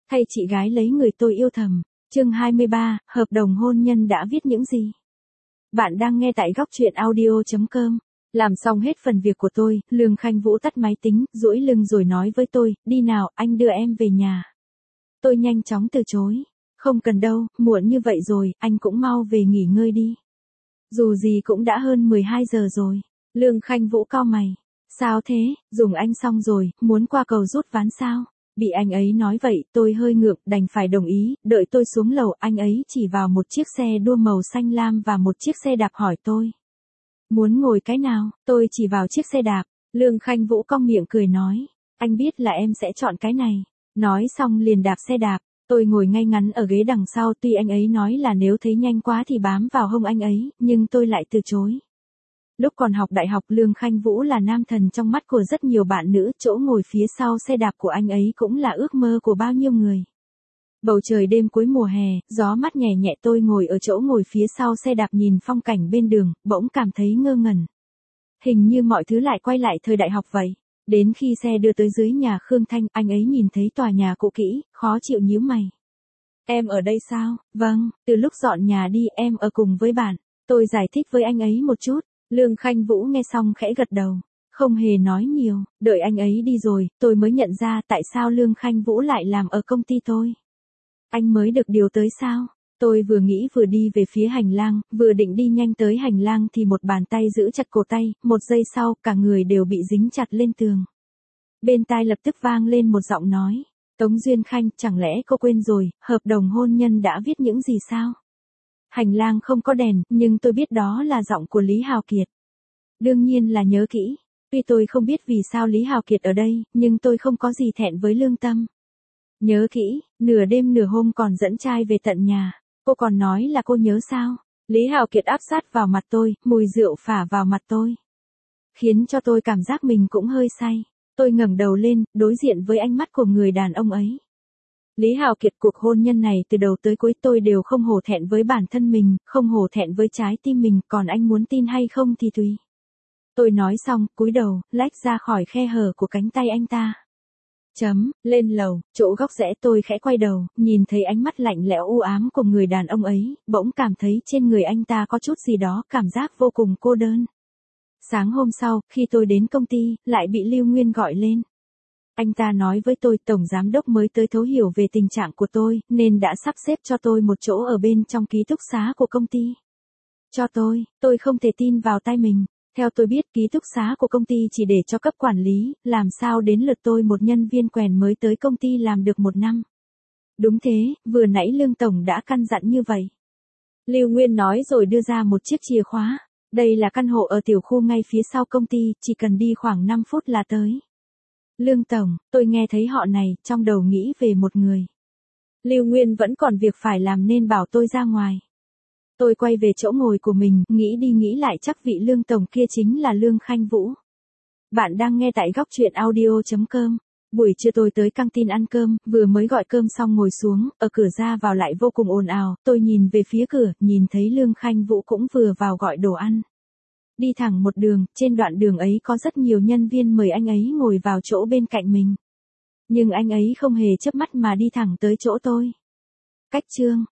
Thay chị gái lấy người tôi yêu thầm. Chương 23, hợp đồng hôn nhân đã viết những gì? Bạn đang nghe tại góc truyện audio.com. Làm xong hết phần việc của tôi, Lương Khanh Vũ tắt máy tính, duỗi lưng rồi nói với tôi, đi nào, anh đưa em về nhà. Tôi nhanh chóng từ chối. Không cần đâu, muộn như vậy rồi, anh cũng mau về nghỉ ngơi đi. Dù gì cũng đã hơn 12 giờ rồi. Lương Khanh Vũ cau mày. Sao thế, dùng anh xong rồi, muốn qua cầu rút ván sao? Bị anh ấy nói vậy, tôi hơi ngượng, đành phải đồng ý, đợi tôi xuống lầu, anh ấy chỉ vào một chiếc xe đua màu xanh lam và một chiếc xe đạp hỏi tôi. Muốn ngồi cái nào? Tôi chỉ vào chiếc xe đạp. Lương Khanh Vũ cong miệng cười nói. Anh biết là em sẽ chọn cái này. Nói xong liền đạp xe đạp. Tôi ngồi ngay ngắn ở ghế đằng sau, tuy anh ấy nói là nếu thấy nhanh quá thì bám vào hông anh ấy, nhưng tôi lại từ chối. Lúc còn học đại học, Lương Khanh Vũ là nam thần trong mắt của rất nhiều bạn nữ, chỗ ngồi phía sau xe đạp của anh ấy cũng là ước mơ của bao nhiêu người. Bầu trời đêm cuối mùa hè, gió mát nhẹ nhẹ, tôi ngồi ở chỗ ngồi phía sau xe đạp nhìn phong cảnh bên đường, bỗng cảm thấy ngơ ngẩn. Hình như mọi thứ lại quay lại thời đại học vậy. Đến khi xe đưa tới dưới nhà Khương Thanh, anh ấy nhìn thấy tòa nhà cũ kỹ, khó chịu nhíu mày. Em ở đây sao? Vâng, từ lúc dọn nhà đi em ở cùng với bạn. Tôi giải thích với anh ấy một chút. Lương Khanh Vũ nghe xong khẽ gật đầu, không hề nói nhiều, đợi anh ấy đi rồi, tôi mới nhận ra tại sao Lương Khanh Vũ lại làm ở công ty tôi. Anh mới được điều tới sao? Tôi vừa nghĩ vừa đi về phía hành lang, vừa định đi nhanh tới hành lang thì một bàn tay giữ chặt cổ tay, một giây sau, cả người đều bị dính chặt lên tường. Bên tai lập tức vang lên một giọng nói, Tống Duyên Khanh, chẳng lẽ cô quên rồi, hợp đồng hôn nhân đã viết những gì sao? Hành lang không có đèn, nhưng tôi biết đó là giọng của Lý Hào Kiệt. Đương nhiên là nhớ kỹ. Tuy tôi không biết vì sao Lý Hào Kiệt ở đây, nhưng tôi không có gì thẹn với lương tâm. Nhớ kỹ, nửa đêm nửa hôm còn dẫn trai về tận nhà. Cô còn nói là cô nhớ sao? Lý Hào Kiệt áp sát vào mặt tôi, mùi rượu phả vào mặt tôi. Khiến cho tôi cảm giác mình cũng hơi say. Tôi ngẩng đầu lên, đối diện với ánh mắt của người đàn ông ấy. Lý Hào Kiệt, cuộc hôn nhân này từ đầu tới cuối tôi đều không hổ thẹn với bản thân mình, không hổ thẹn với trái tim mình, còn anh muốn tin hay không thì tùy. Tôi nói xong, cúi đầu, lách ra khỏi khe hở của cánh tay anh ta. Lên lầu, chỗ góc rẽ tôi khẽ quay đầu, nhìn thấy ánh mắt lạnh lẽo u ám của người đàn ông ấy, bỗng cảm thấy trên người anh ta có chút gì đó, cảm giác vô cùng cô đơn. Sáng hôm sau, khi tôi đến công ty, lại bị Lưu Nguyên gọi lên. Anh ta nói với tôi, tổng giám đốc mới tới thấu hiểu về tình trạng của tôi, nên đã sắp xếp cho tôi một chỗ ở bên trong ký túc xá của công ty. Cho tôi không thể tin vào tai mình. Theo tôi biết, ký túc xá của công ty chỉ để cho cấp quản lý, làm sao đến lượt tôi, một nhân viên quèn mới tới công ty làm được 1 năm. Đúng thế, vừa nãy Lương Tổng đã căn dặn như vậy. Lưu Nguyên nói rồi đưa ra một chiếc chìa khóa. Đây là căn hộ ở tiểu khu ngay phía sau công ty, chỉ cần đi khoảng 5 phút là tới. Lương Tổng, tôi nghe thấy họ này, trong đầu nghĩ về một người. Lưu Nguyên vẫn còn việc phải làm nên bảo tôi ra ngoài. Tôi quay về chỗ ngồi của mình, nghĩ đi nghĩ lại chắc vị Lương Tổng kia chính là Lương Khanh Vũ. Bạn đang nghe tại góc truyện audio.com. Buổi trưa tôi tới căng tin ăn cơm, vừa mới gọi cơm xong ngồi xuống, ở cửa ra vào lại vô cùng ồn ào, tôi nhìn về phía cửa, nhìn thấy Lương Khanh Vũ cũng vừa vào gọi đồ ăn. Đi thẳng một đường, trên đoạn đường ấy có rất nhiều nhân viên mời anh ấy ngồi vào chỗ bên cạnh mình. Nhưng anh ấy không hề chớp mắt mà đi thẳng tới chỗ tôi. Cách chương,